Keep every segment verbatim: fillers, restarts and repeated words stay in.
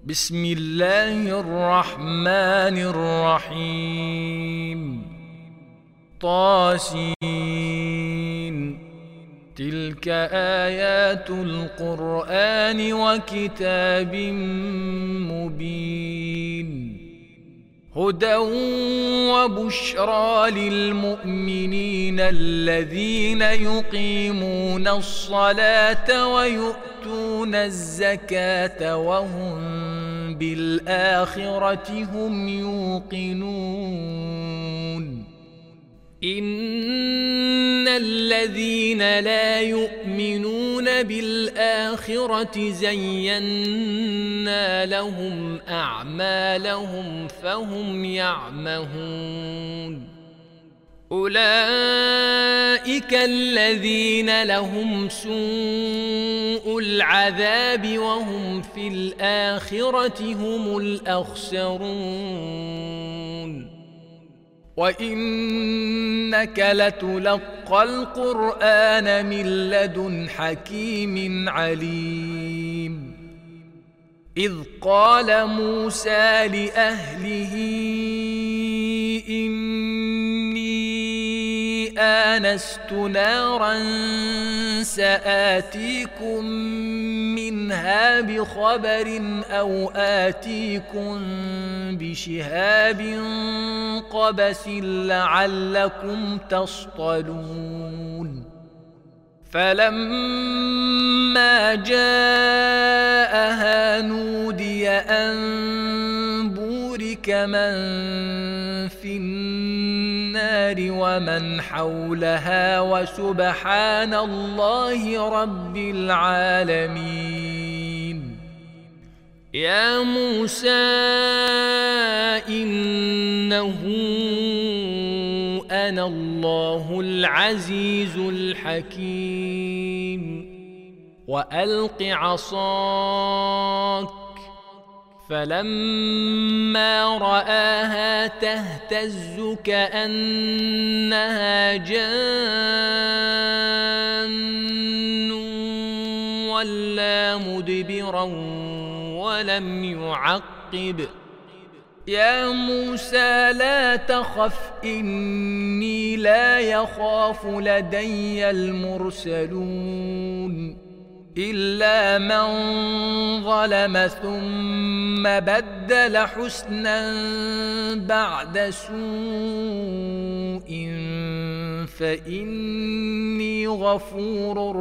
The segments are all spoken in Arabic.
بسم الله الرحمن الرحيم. طاسين. تلك آيات القرآن وكتاب مبين، هدى وبشرى للمؤمنين الذين يقيمون الصلاة ويؤتون الزكاة وهم بالآخرة هم يوقنون. إن الذين لا يؤمنون بالآخرة زينا لهم أعمالهم فهم يعمهون. أولئك الذين لهم سوء العذاب وهم في الآخرة هم الأخسرون. وإنك لتلقى القرآن من لدن حكيم عليم. إذ قال موسى لأهله إني آنست نارا سآتيكم منها بخبر أو آتيكم بشهاب قبس لعلكم تصطلون. فلما جاءها نودي أن بورك من في النار ومن حولها وسبحان الله رب العالمين. يا موسى إنه أنا الله العزيز الحكيم. وألق عصاك، فلما رآها تهتز كأنها جان ولا مدبرا ولم يعقب. يا موسى لا تخف إني لا يخاف لدي المرسلون إلا من ظلم ثم بدل حسنا بعد سوء فإني غفور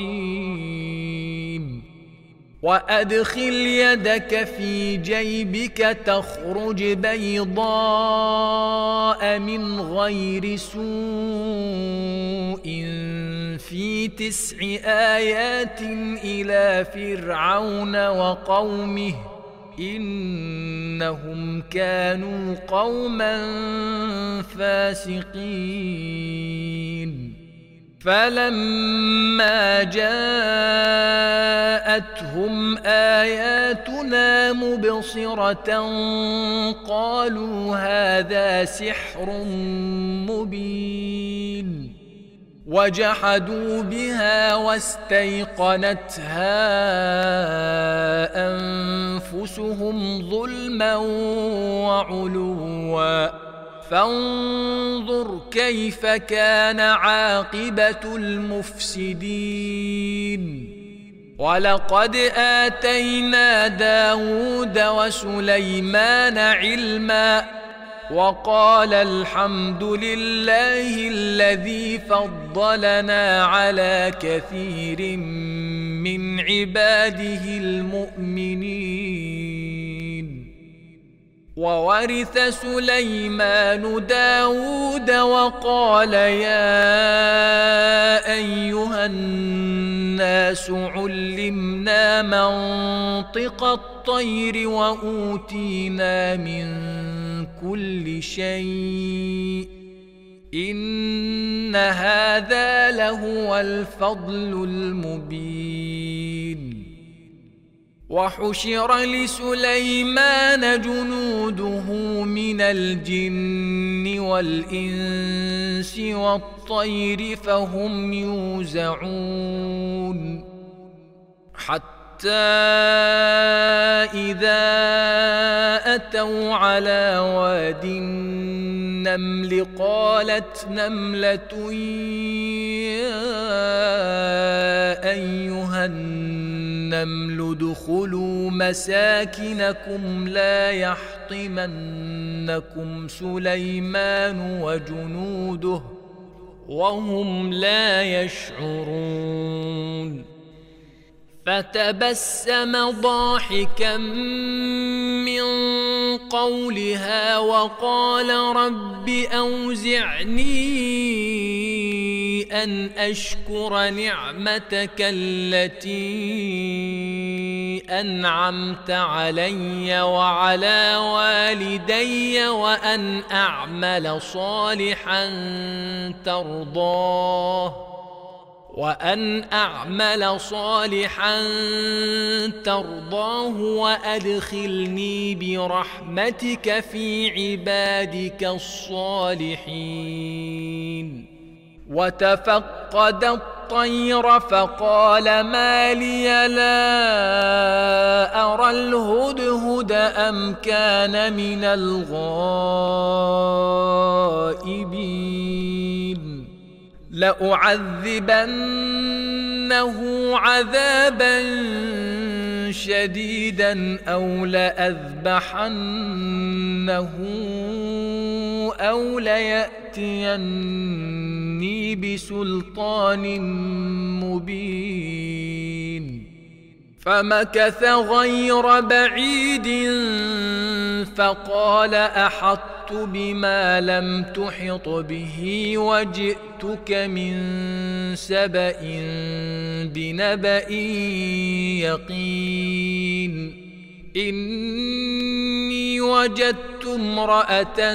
رحيم. وأدخل يدك في جيبك تخرج بيضاء من غير سوء في تسع آيات إلى فرعون وقومه إنهم كانوا قوما فاسقين. فلما جاءتهم آياتنا مبصرة قالوا هذا سحر مبين، وجحدوا بها واستيقنتها أنفسهم ظلما وعلوا. فانظر كيف كان عاقبة المفسدين. ولقد آتينا داود وسليمان علما وقال الحمد لله الذي فضلنا على كثير من عباده المؤمنين. وورث سليمان داود وقال يا أيها الناس علمنا منطق الطير وأوتينا من كل شيء إن هذا لهو الفضل المبين. وحشر لسليمان جنوده من الجن والإنس والطير فهم يوزعون حتى إذا أتوا على واد النمل قالت نملة يا أيها النمل ادخلوا مساكنكم لا يحطمنكم سليمان وجنوده وهم لا يشعرون. فتبسم ضاحكا من قولها وقال رب أوزعني أن أشكر نعمتك التي أنعمت علي وعلى والدي وأن أعمل صالحا ترضاه وأن أعمل صالحا ترضاه وأدخلني برحمتك في عبادك الصالحين. وتفقد الطير فقال ما لي لا أرى الهدهد أم كان من الغائبين لأعذبنه عذابا شديدا أو لأذبحنه أو ليأتيني بسلطان مبين. فمكث غير بعيد فقال أحطت بما لم تحط به وجئتك من سبأ بنبأ يقين. إني وجدت امرأة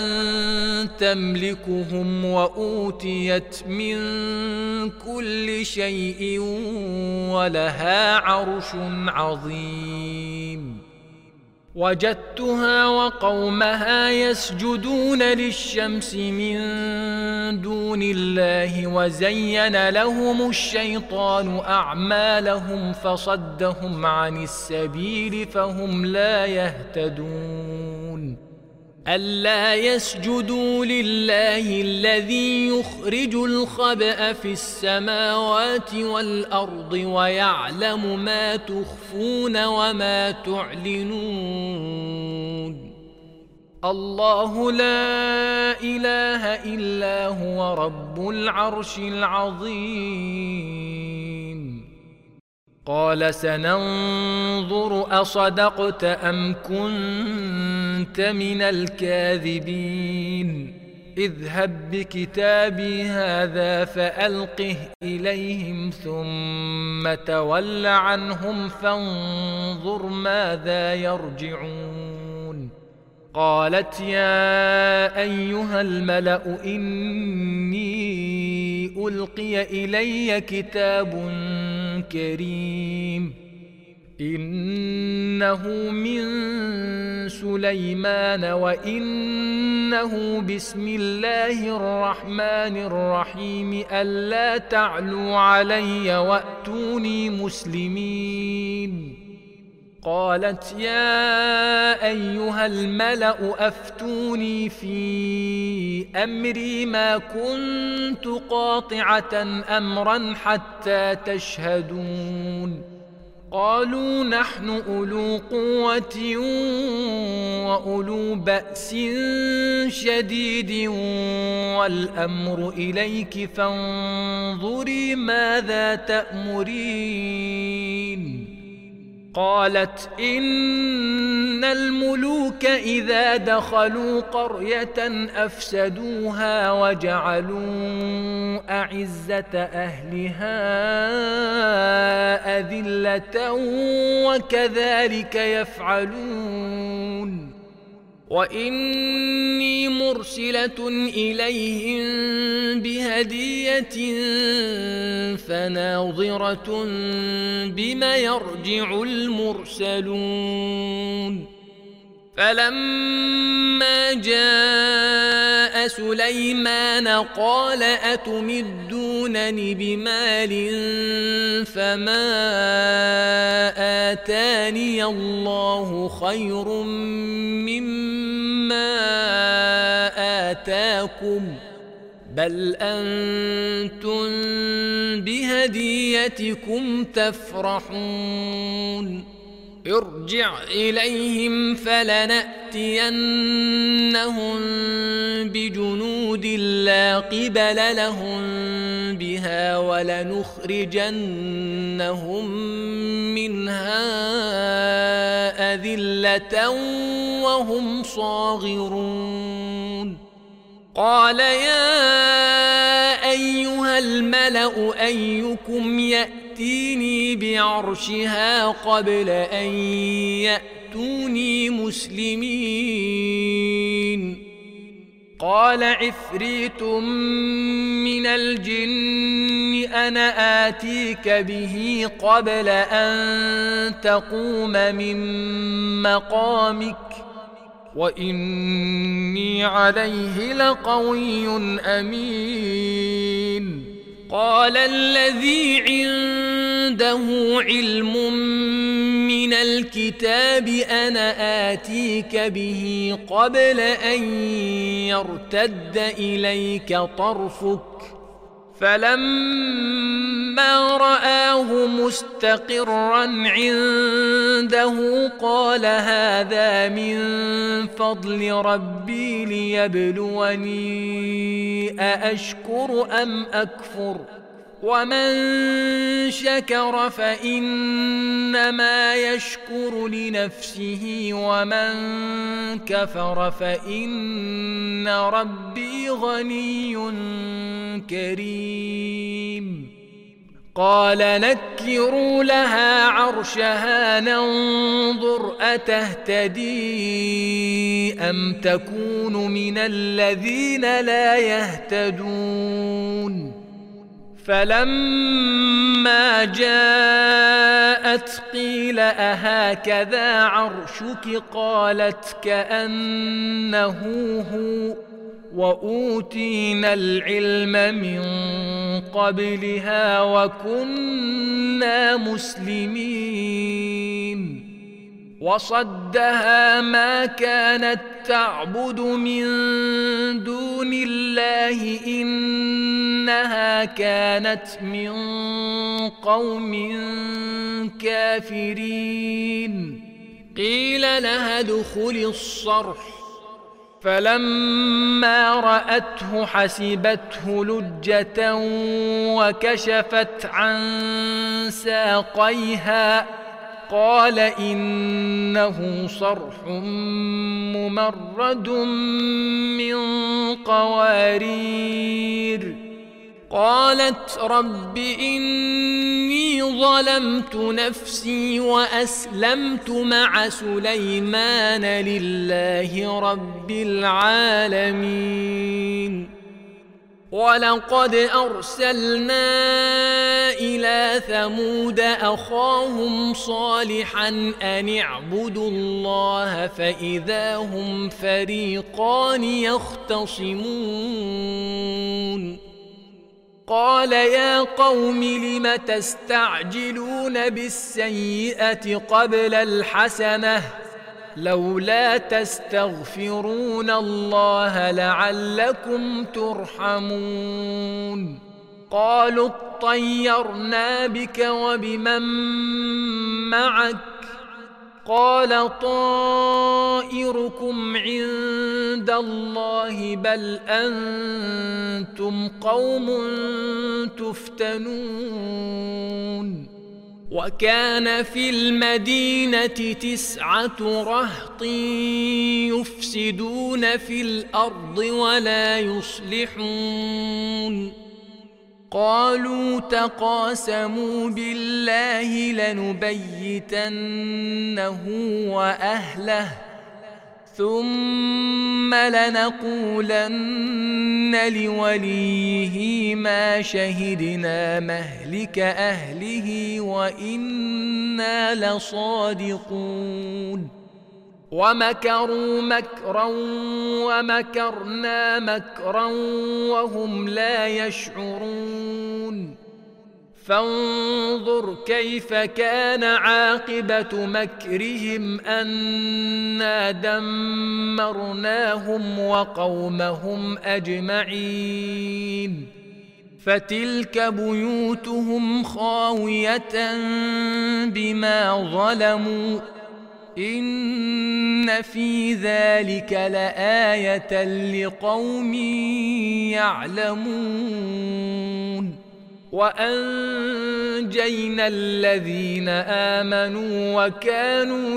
تملكهم وأوتيت من كل شيء ولها عرش عظيم. وجدتها وقومها يسجدون للشمس من دون الله وزين لهم الشيطان أعمالهم فصدهم عن السبيل فهم لا يهتدون. ألا يسجدوا لله الذي يخرج الخبأ في السماوات والأرض ويعلم ما تخفون وما تعلنون. الله لا إله إلا هو رب العرش العظيم. قال سننظر أصدقت أم كنت من الكاذبين. اذهب بكتابي هذا فألقه إليهم ثم تول عنهم فانظر ماذا يرجعون. قالت يا أيها الملأ إني ألقي إلي كتاب كريم إنه من سليمان وإنه بسم الله الرحمن الرحيم ألا تعلوا علي وأتوني مسلمين. قالت يا أيها الملأ أفتوني في أمري ما كنت قاطعة أمرا حتى تشهدون. قالوا نحن أولو قوة وأولو بأس شديد والأمر إليك فانظري ماذا تأمرين. قالت إن الملوك إذا دخلوا قرية أفسدوها وجعلوا أعزة أهلها أذلة وكذلك يفعلون. وإني مرسلة إليهم بهدية فناظرة بما يرجع المرسلون. فلما جاء سليمان قال أتمدونني بمال فما آتاني الله خير مما آتاكم بل أنتم بهديتكم تفرحون ارجع إليهم فلنأتينهم بجنود لا قبل لهم بها ولنخرجنهم منها أذلة وهم صاغرون قال يا أيها الملأ أيكم يأتيني بعرشها قبل أن يأتوني مسلمين قال عفريت من الجن أنا آتيك به قبل أن تقوم من مقامك وإني عليه لقوي أمين قال الذي عنده علم من الكتاب أنا آتيك به قبل أن يرتد إليك طرفك فلما رآه مستقرا عنده قال هذا من فضل ربي ليبلوني أأشكر أم أكفر ومن شكر فإنما يشكر لنفسه ومن كفر فإن ربي غني كريم قال نكروا لها عرشها ننظر أتهتدي أم تكون من الذين لا يهتدون فلما جاءت قيل أهكذا عرشك قالت كأنه هو وأوتينا العلم من قبلها وكنا مسلمين وصدها ما كانت تعبد من دون الله إنها كانت من قوم كافرين قيل لها ادخلي الصرح فلما رأته حسبته لجة وكشفت عن ساقيها قال إنه صرح ممرد من قوارير قالت رب إني ظلمت نفسي وأسلمت مع سليمان لله رب العالمين ولقد أرسلنا إلى ثمود أخاهم صالحا أن اعبدوا الله فإذا هم فريقان يختصمون قال يا قوم لم تستعجلون بالسيئة قبل الحسنة لولا تستغفرون الله لعلكم ترحمون قالوا اطيرنا بك وبمن معك قال طائركم عند الله بل أنتم قوم تفتنون وكان في المدينة تسعة رهط يفسدون في الأرض ولا يصلحون قالوا تقاسموا بالله لنبيتنه وأهله ثم لنقولن لوليه ما شهدنا مهلك أهله وإنا لصادقون ومكروا مكرا ومكرنا مكرا وهم لا يشعرون فانظر كيف كان عاقبة مكرهم أنا دمرناهم وقومهم أجمعين فتلك بيوتهم خاوية بما ظلموا إن في ذلك لآية لقوم يعلمون وأنجينا الذين آمنوا وكانوا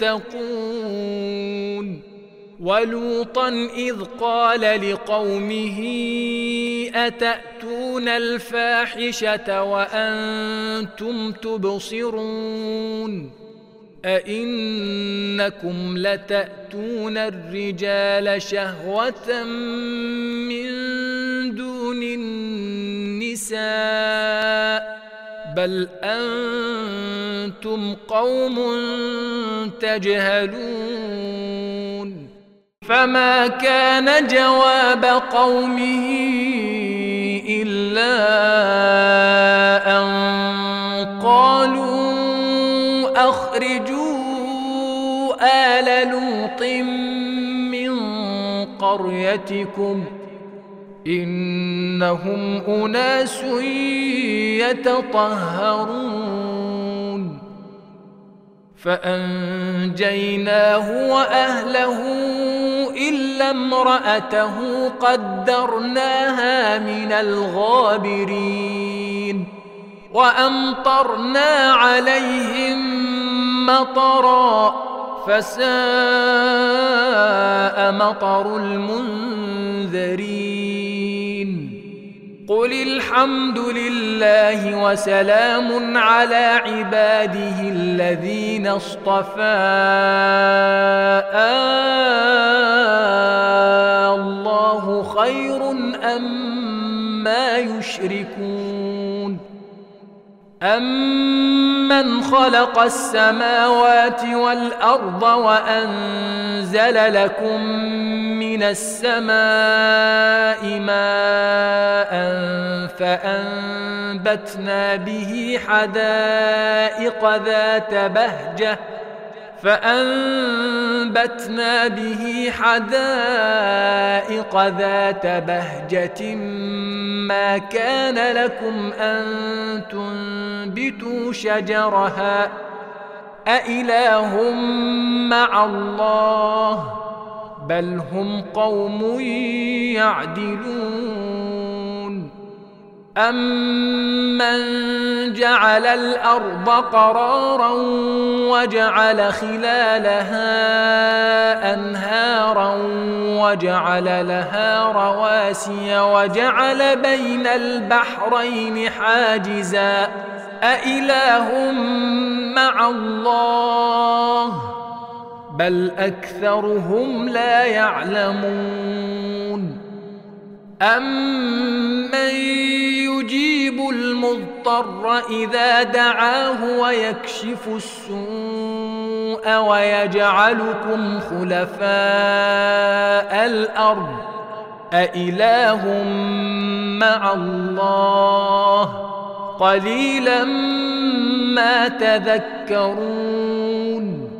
يتقون ولوطا إذ قال لقومه أتأتون الفاحشة وأنتم تبصرون أئنكم لتأتون الرجال شهوة من دون النساء بل أنتم قوم تجهلون فما كان جواب قومه إلا أن قالوا أخرجوا آل لوط من قريتكم إنهم أناس يتطهرون فأنجيناه وأهله إلا امرأته قدرناها من الغابرين وأمطرنا عليهم مطرا فساء مطر المنذرين قل الحمد لله وسلام على عباده الذين اصطفى الله خير أما يشركون أمن خلق السماوات والأرض وأنزل لكم من السماء ماء فأنبتنا به حدائق ذات بهجة فأنبتنا به حدائق ذات بهجة ما كان لكم أن تنبتوا شجرها أإله مع الله بل هم قوم يعدلون أمن جعل الأرض قرارا وجعل خلالها أنهارا وجعل لها رواسي وجعل بين البحرين حاجزا أإله مع الله بل أكثرهم لا يعلمون أمن يجيب المضطر إذا دعاه ويكشف السوء ويجعلكم خلفاء الأرض أإله مع الله قليلا ما تذكرون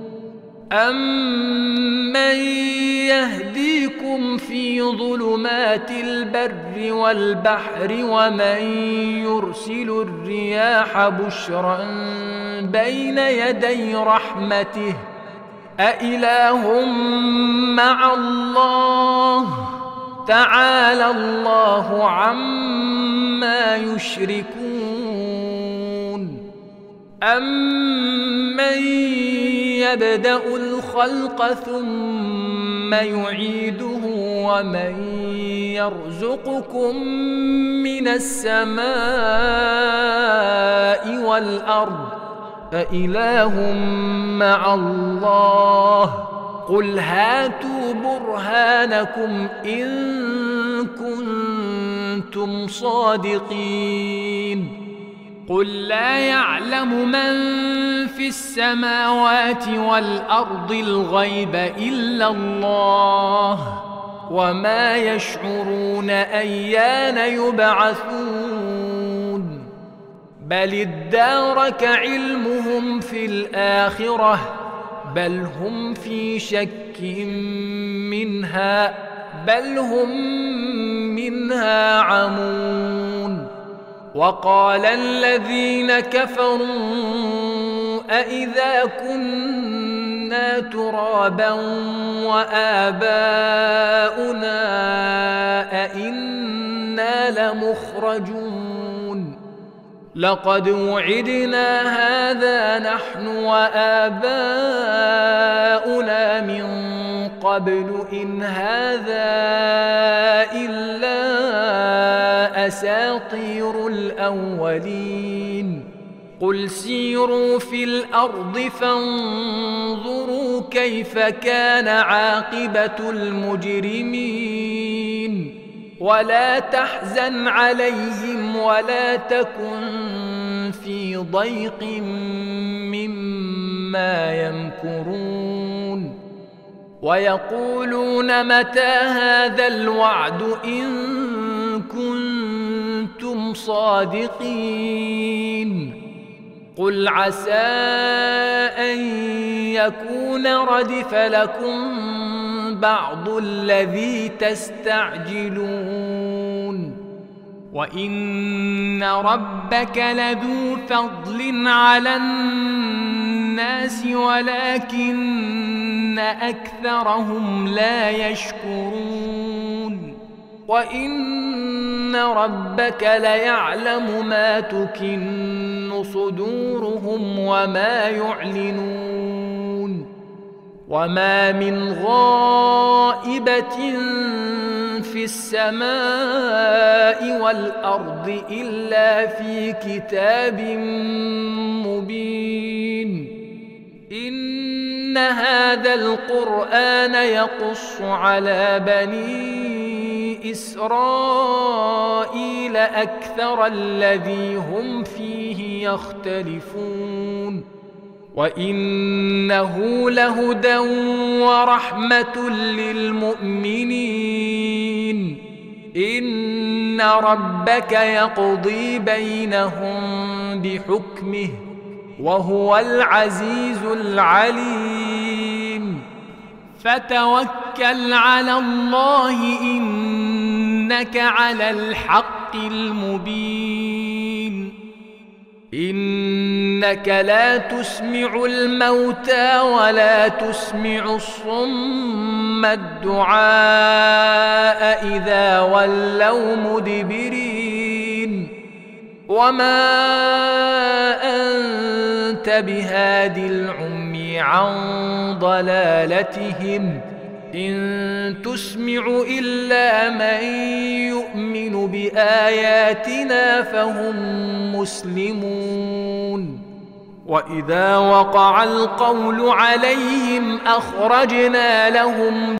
أمن يهديكم في ظلمات البر والبحر ومن يرسل الرياح بشرا بين يدي رحمته أإله مع الله تعالى الله عما يشركون أمن يبدأ الخلق ثم يعيده ومن يرزقكم من السماء والأرض أإله مع الله قل هاتوا برهانكم إن كنتم صادقين قل لا يعلم من في السماوات والأرض الغيب إلا الله وما يشعرون أيان يبعثون بل ادارك علمهم في الآخرة بل هم في شك منها بل هم منها عمون وقال الذين كفروا أإذا كنا ترابا وآباؤنا أإنا لمخرجون لقد وعدنا هذا نحن وآباؤنا من قبل إن هذا إلا أساطير الأولين قل سيروا في الأرض فانظروا كيف كان عاقبة المجرمين ولا تحزن عليهم ولا تكن في ضيق مما يمكرون ويقولون متى هذا الوعد إن كنتم صادقين قل عسى أن يكون ردف لكم بعض الذي تستعجلون وإن ربك لذو فضل على الناس ولكن أكثرهم لا يشكرون وإن ربك ليعلم ما تكن صدورهم وما يعلنون وما من غائبة في السماء والأرض إلا في كتاب مبين إن هذا القرآن يقص على بني إسرائيل أكثر الذي هم فيه يختلفون وإنه لهدى ورحمة للمؤمنين إن ربك يقضي بينهم بحكمه وهو العزيز العليم فتوكل على الله إنك على الحق المبين إنك لا تسمع الموتى ولا تسمع الصم الدعاء إذا ولوا مدبرين وما أنت بهادي العمي عن ضلالتهم إن تسمع إلا من يؤمن بآياتنا فهم مسلمون وإذا وقع القول عليهم أخرجنا لهم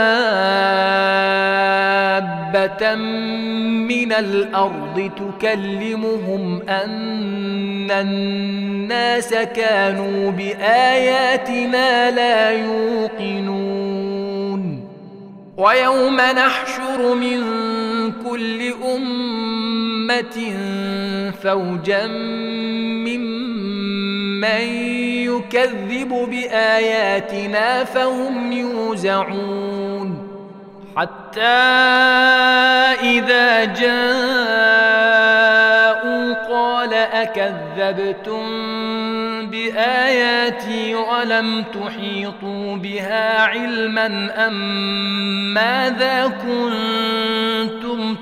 دابة من الأرض تكلمهم أن الناس كانوا بآياتنا لا يوقنون ويوم نحشر من كل أمة فوجا ممن يكذب بآياتنا فهم يوزعون حتى إذا جاءوا قال أكذبتم بآياتي ولم تحيطوا بها علما أم ماذا كنتم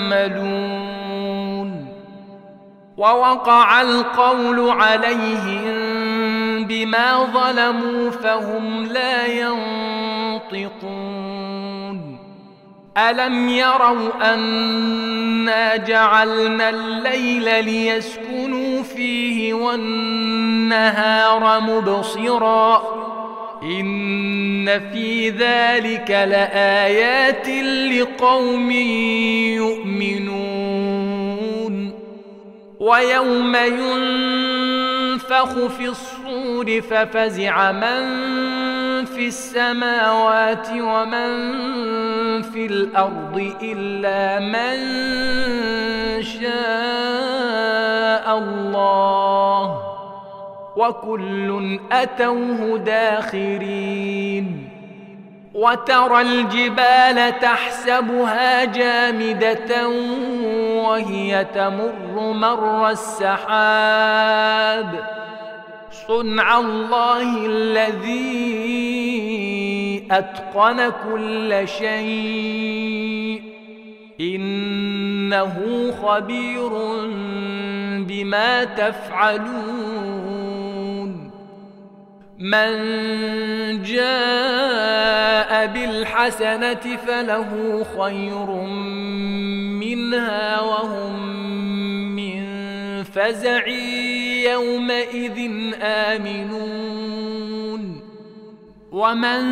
تعملون ووقع القول عليهم بما ظلموا فهم لا ينطقون ألم يروا أنا جعلنا الليل ليسكنوا فيه والنهار مبصرا إن في ذلك لآيات لقوم يؤمنون ويوم ينفخ في الصور ففزع من في السماوات ومن في الأرض إلا من شاء الله وكل أتوه داخرين. وترى الجبال تحسبها جامدة وهي تمر مر السحاب صنع الله الذي أتقن كل شيء إنه خبير بما تفعلون. من جاء بالحسنة فله خير منها وهم من فزع يومئذ آمنون. ومن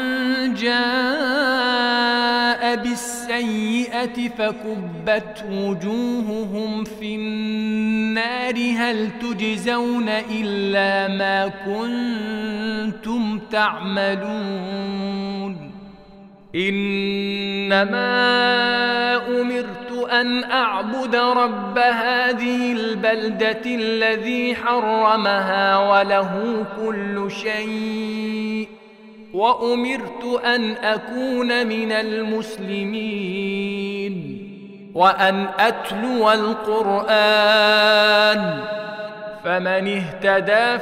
جاء بالسيئة فكبت وجوههم في النار هل تجزون إلا ما كنتم تعملون. إنما أمرت أن أعبد رب هذه البلدة الذي حرمها وله كل شيء وأمرت أن أكون من المسلمين وأن أتلو القرآن فمن اهتدى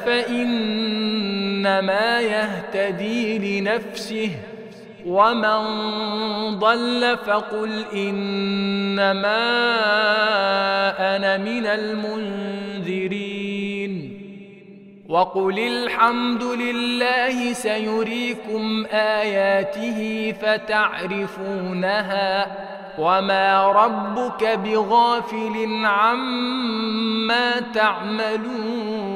فإنما يهتدي لنفسه ومن ضل فقل إنما أنا من المنذرين. وقل الحمد لله سيريكم آياته فتعرفونها وما ربك بغافل عما تعملون.